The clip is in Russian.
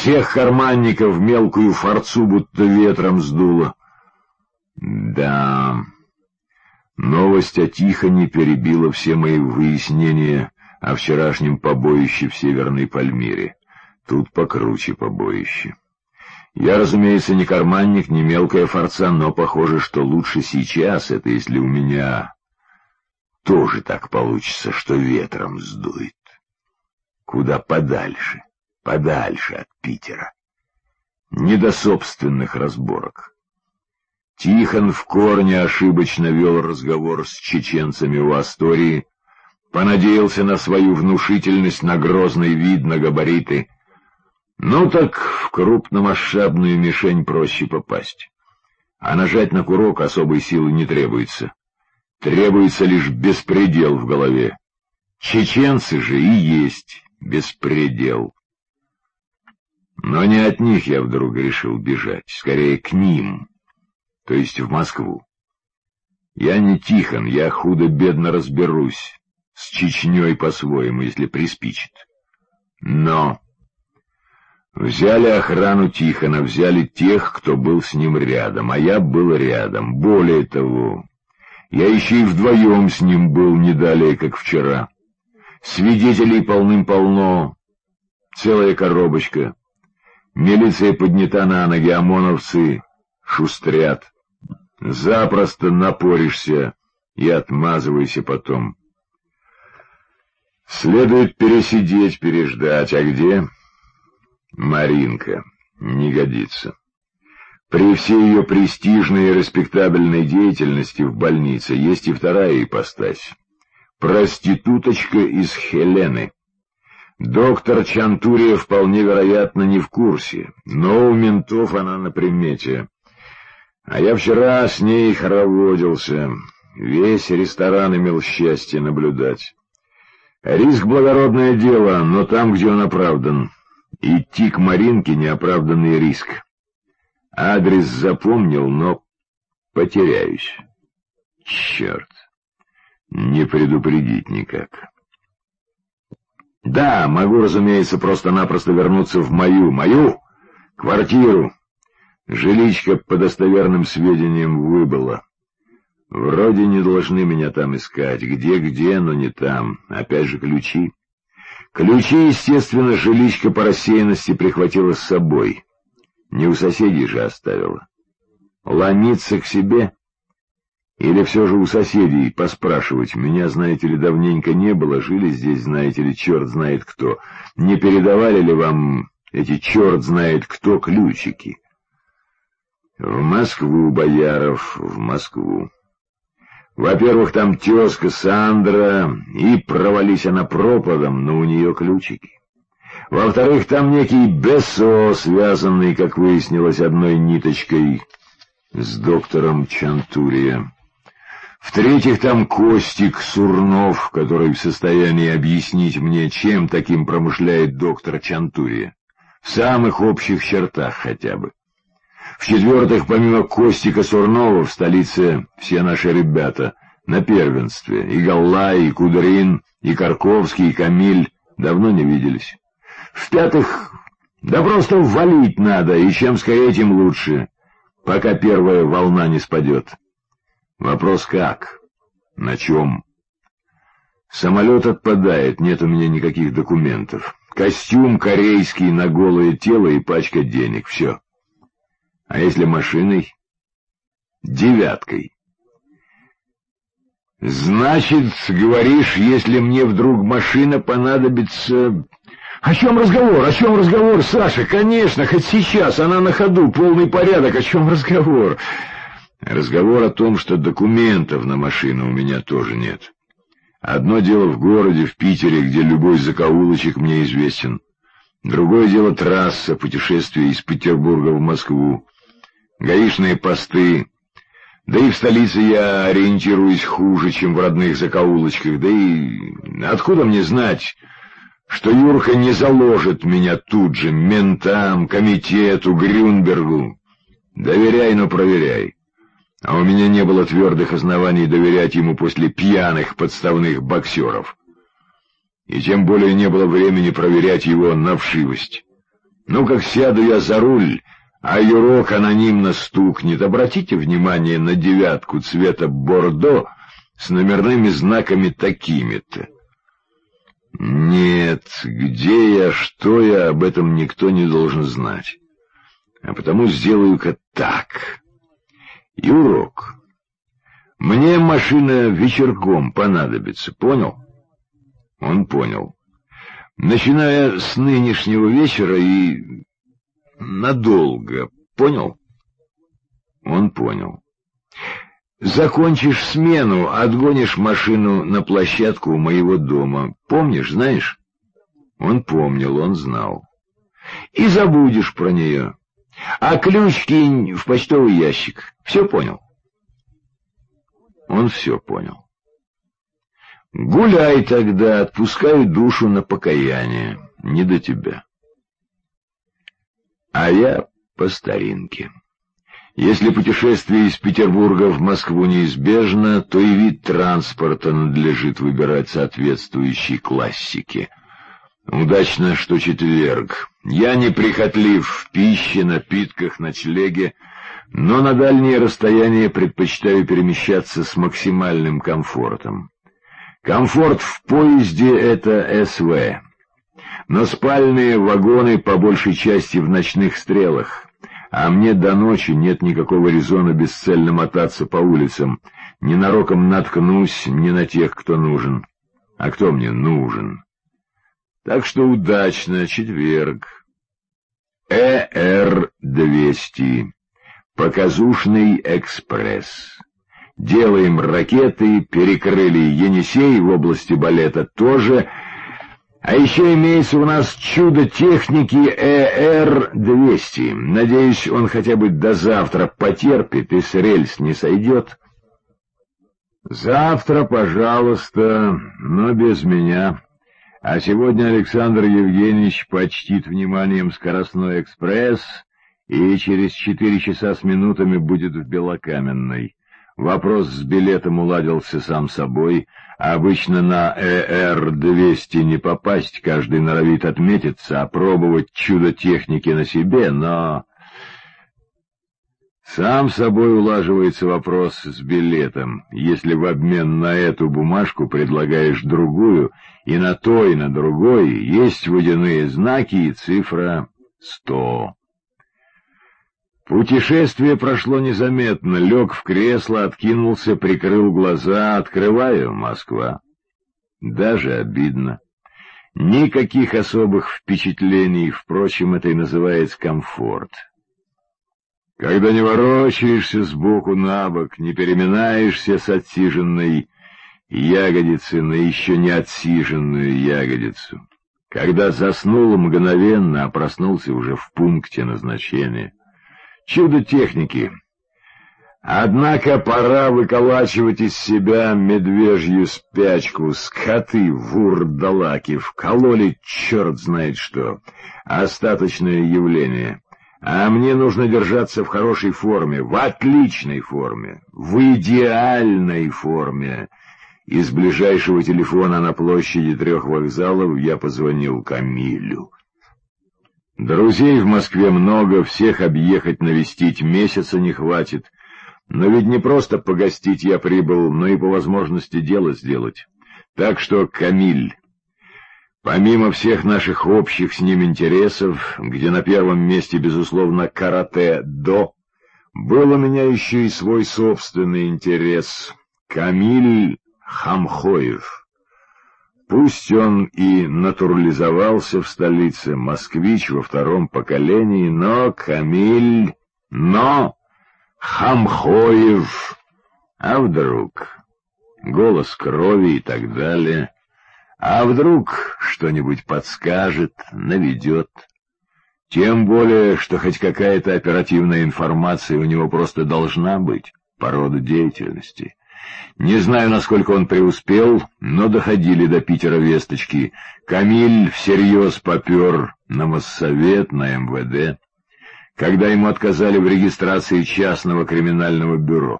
Всех карманников в мелкую форцу будто ветром сдуло. Да, новость о Тихоне перебила все мои выяснения о вчерашнем побоище в Северной Пальмире. Тут покруче побоище. Я, разумеется, не карманник, не мелкая форца, но похоже, что лучше сейчас, это если у меня тоже так получится, что ветром сдует. Куда подальше, подальше от Питера. Не до собственных разборок. Тихон в корне ошибочно вел разговор с чеченцами у Астории, понадеялся на свою внушительность, на грозный вид, на габариты. Ну так в крупномасштабную мишень проще попасть. А нажать на курок особой силы не требуется. Требуется лишь беспредел в голове. Чеченцы же и есть беспредел. Но не от них я вдруг решил бежать, скорее к ним, то есть в Москву. Я не Тихон, я худо-бедно разберусь с Чечней по-своему, если приспичит. Но взяли охрану Тихона, взяли тех, кто был с ним рядом, а я был рядом. Более того, я еще и вдвоем с ним был не далее, как вчера. Свидетелей полным-полно, целая коробочка. Милиция поднята на ноги, ОМОНовцы шустрят. Запросто напоришься и отмазывайся потом. Следует пересидеть, переждать. А где? Маринка. Не годится. При всей ее престижной и респектабельной деятельности в больнице есть и вторая ипостась. Проституточка из Хелены. Доктор Чантурия вполне вероятно не в курсе, но у ментов она на примете. А я вчера с ней хороводился, весь ресторан имел счастье наблюдать. Риск — благородное дело, но там, где он оправдан. Идти к Маринке — неоправданный риск. Адрес запомнил, но потеряюсь. Черт, не предупредить никак. Да, могу, разумеется, просто-напросто вернуться в мою квартиру. Жиличка, по достоверным сведениям, выбыла. Вроде не должны меня там искать. Где-где, но не там. Опять же ключи. Ключи, естественно, жиличка по рассеянности прихватила с собой. Не у соседей же оставила. Ломиться к себе? Или все же у соседей поспрашивать? Меня, знаете ли, давненько не было, жили здесь, знаете ли, черт знает кто. Не передавали ли вам эти черт знает кто ключики? В Москву, бояров, в Москву. Во-первых, там тезка Сандра, и провались она пропадом, но у нее ключики. Во-вторых, там некий Бесо, связанный, как выяснилось, одной ниточкой с доктором Чантурия. В-третьих, там Костик Сурнов, который в состоянии объяснить мне, чем таким промышляет доктор Чантурия. В самых общих чертах хотя бы. В-четвертых, помимо Костика Сурнова, в столице все наши ребята на первенстве. И Галлай, и Кудрин, и Карковский, и Камиль давно не виделись. В-пятых, да просто валить надо, и чем скорее, тем лучше, пока первая волна не спадет. Вопрос как? На чем? Самолет отпадает, нет у меня никаких документов. Костюм корейский на голое тело и пачка денег, все. А если машиной? Девяткой. Значит, говоришь, если мне вдруг машина понадобится... О чем разговор, Саша? Конечно, хоть сейчас, она на ходу, полный порядок, о чем разговор? Разговор о том, что документов на машину у меня тоже нет. Одно дело в городе, в Питере, где любой закоулочек мне известен. Другое дело трасса, путешествие из Петербурга в Москву. Гаишные посты, да и в столице я ориентируюсь хуже, чем в родных закоулочках, да и откуда мне знать, что Юрка не заложит меня тут же ментам, комитету, Грюнбергу? Доверяй, но проверяй. А у меня не было твердых оснований доверять ему после пьяных подставных боксеров. И тем более не было времени проверять его на вшивость. Ну, как сяду я за руль, а Юрок анонимно стукнет, обратите внимание на 9 цвета бордо с номерными знаками такими-то. Нет, где я, что я, об этом никто не должен знать. А потому сделаю-ка так. Юрок, мне машина вечерком понадобится, понял? Он понял. Начиная с нынешнего вечера и надолго, понял? Он понял. Закончишь смену, отгонишь машину на площадку у моего дома. Помнишь, знаешь? Он помнил, он знал. И забудешь про нее. А ключ кинь в почтовый ящик. Все понял? Он все понял. Гуляй тогда, отпускаю душу на покаяние. Не до тебя. А я по старинке. Если путешествие из Петербурга в Москву неизбежно, то и вид транспорта надлежит выбирать соответствующей классике. Удачно, что четверг. Я неприхотлив в пище, напитках, ночлеге, но на дальние расстояния предпочитаю перемещаться с максимальным комфортом. Комфорт в поезде — это СВ, но спальные вагоны по большей части в ночных стрелах. А мне до ночи нет никакого резона бесцельно мотаться по улицам. Ненароком наткнусь не на тех, кто нужен. А кто мне нужен? Так что удачно, четверг. ЭР-200. Показушный экспресс. Делаем ракеты, перекрыли Енисей в области балета тоже. А еще имеется у нас чудо техники ЭР-200. Надеюсь, он хотя бы до завтра потерпит и с рельс не сойдет. Завтра, пожалуйста, но без меня. А сегодня Александр Евгеньевич почтит вниманием скоростной экспресс и через 4 часа с минутами будет в Белокаменной. Вопрос с билетом уладился сам собой. Обычно на ЭР-200 не попасть, каждый норовит отметиться, опробовать чудо техники на себе, но... Сам собой улаживается вопрос с билетом, если в обмен на эту бумажку предлагаешь другую, и на то, и на другой есть водяные знаки и цифра 100. Путешествие прошло незаметно. Лег в кресло, откинулся, прикрыл глаза. Открываю — Москва. Даже обидно. Никаких особых впечатлений, впрочем, это и называется комфорт. Когда не ворочаешься сбоку на бок, не переминаешься с отсиженной ягодицы на еще не отсиженную ягодицу. Когда заснул мгновенно, а проснулся уже в пункте назначения. Чудо техники. Однако пора выколачивать из себя медвежью спячку. Скоты, вурдалаки, вкололи черт знает что. Остаточное явление. А мне нужно держаться в хорошей форме, в отличной форме, в идеальной форме. Из ближайшего телефона на площади 3 вокзалов я позвонил Камилю. Друзей в Москве много, всех объехать, навестить месяца не хватит. Но ведь не просто погостить я прибыл, но и по возможности дело сделать. Так что, Камиль, помимо всех наших общих с ним интересов, где на первом месте, безусловно, каратэ-до, был у меня еще и свой собственный интерес. Камиль Хамхоев. Пусть он и натурализовался в столице, москвич во 2-м поколении, но Камиль, Хамхоев. А вдруг? Голос крови и так далее. А вдруг что-нибудь подскажет, наведет? Тем более, что хоть какая-то оперативная информация у него просто должна быть по роду деятельности. Не знаю, насколько он преуспел, но доходили до Питера весточки. Камиль всерьез попер на Моссовет, на МВД, когда ему отказали в регистрации частного криминального бюро.